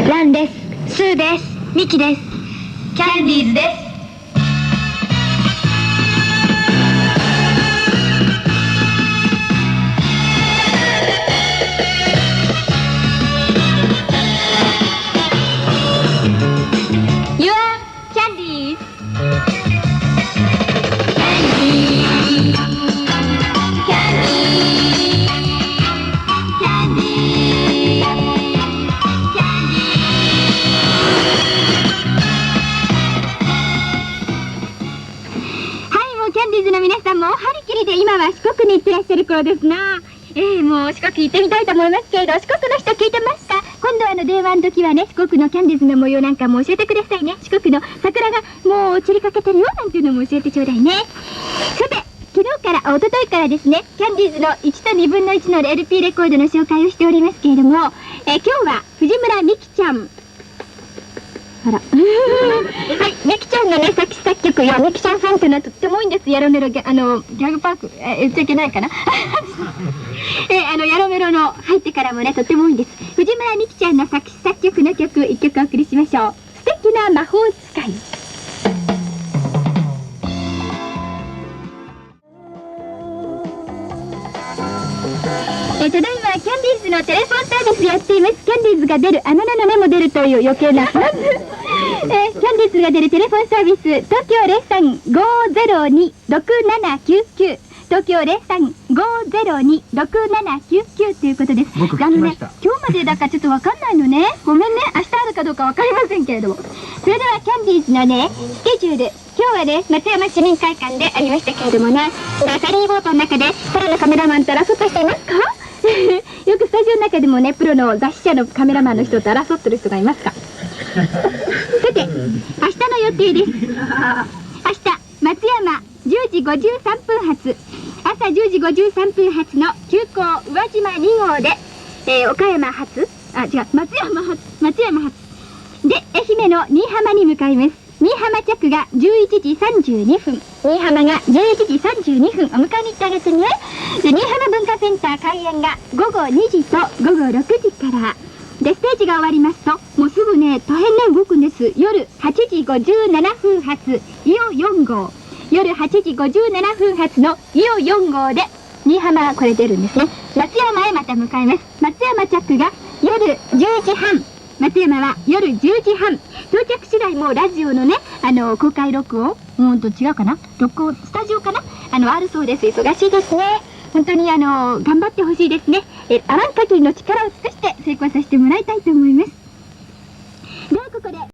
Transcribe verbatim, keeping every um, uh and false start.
ランです。スーです。ミキです。キャンディーズです。You are Candies.はい、もうキャンディーズの皆さんも張り切りで今は四国に行ってらっしゃる頃ですな。えー、もう四国行ってみたいと思いますけれど、四国の人聞いてますか？今度はあの電話の時はね、四国のキャンディーズの模様なんかも教えてくださいね。四国の桜がもう散りかけてるよなんていうのも教えてちょうだいね。さて、昨日から、おとといからですね、キャンディーズのいちとにぶんのいちの エルピー レコードの紹介をしておりますけれども、えー、今日は藤村美希ちゃん。あら。はい、ミキちゃんのね、作詞作曲やミキちゃんファンっていうのはとっても多いんです。ヤロメロギャ、あの、ギャグパーク、えー、言っちゃいけないかな。えー、あの、ヤロメロの入ってからもね、とっても多いんです。藤村美希ちゃんの作詞作曲の曲、一曲お送りしましょう。素敵な魔法使い。えー、ただいまキャンディーズのテレフォンサービスやっています。キャンディーズが出る、あの名の目も出るという余計なまず、えー、キャンディーズが出るテレフォンサービス、東京 ゼロさん ごーゼロに ろくななきゅうきゅう、東京 ゼロさん ごーゼロに ろくななきゅうきゅうということです。 僕聞きました。 ね、今日までだからちょっとわかんないのね。ごめんね、明日あるかどうかわかりませんけれども。それではキャンディーズのね、スケジュール、今日はね、松山市民会館でありましたけれどもね、フェリーボートの中でプロのカメラマンと争ってしていますか？よくスタジオの中でもね、プロの雑誌社のカメラマンの人と争ってる人がいますか？さて、明日の予定です。明日、松山じゅうじごじゅうさんぷん発、朝じゅうじごじゅうさんぷん発の急行宇和島に号で、えー、岡山発、あ、違う、松山発、松山発で、愛媛の新居浜に向かいます。新居浜着がじゅういちじさんじゅうにふん、新居浜がじゅういちじさんじゅうにふん、お迎えに行ってあげてね。で、新居浜文化センター開演がごごにじとごごろくじから。で、ステージが終わりますと、もうすぐね、大変ね、動くんです。夜はちじごじゅうななふん発、イオよんごう。夜はちじごじゅうななふん発のイオよんごうで、新居浜がこれ出るんですね。松山へまた向かいます。松山着が夜じゅうじはん。松山は夜じゅうじはん。到着次第もうラジオのね、あの、公開録音、うんと違うかな、録音、スタジオかな、あの、あるそうです。忙しいですね。本当にあの、頑張ってほしいですね。え、あらん限りの力を尽くして成功させてもらいたいと思います。ではここで。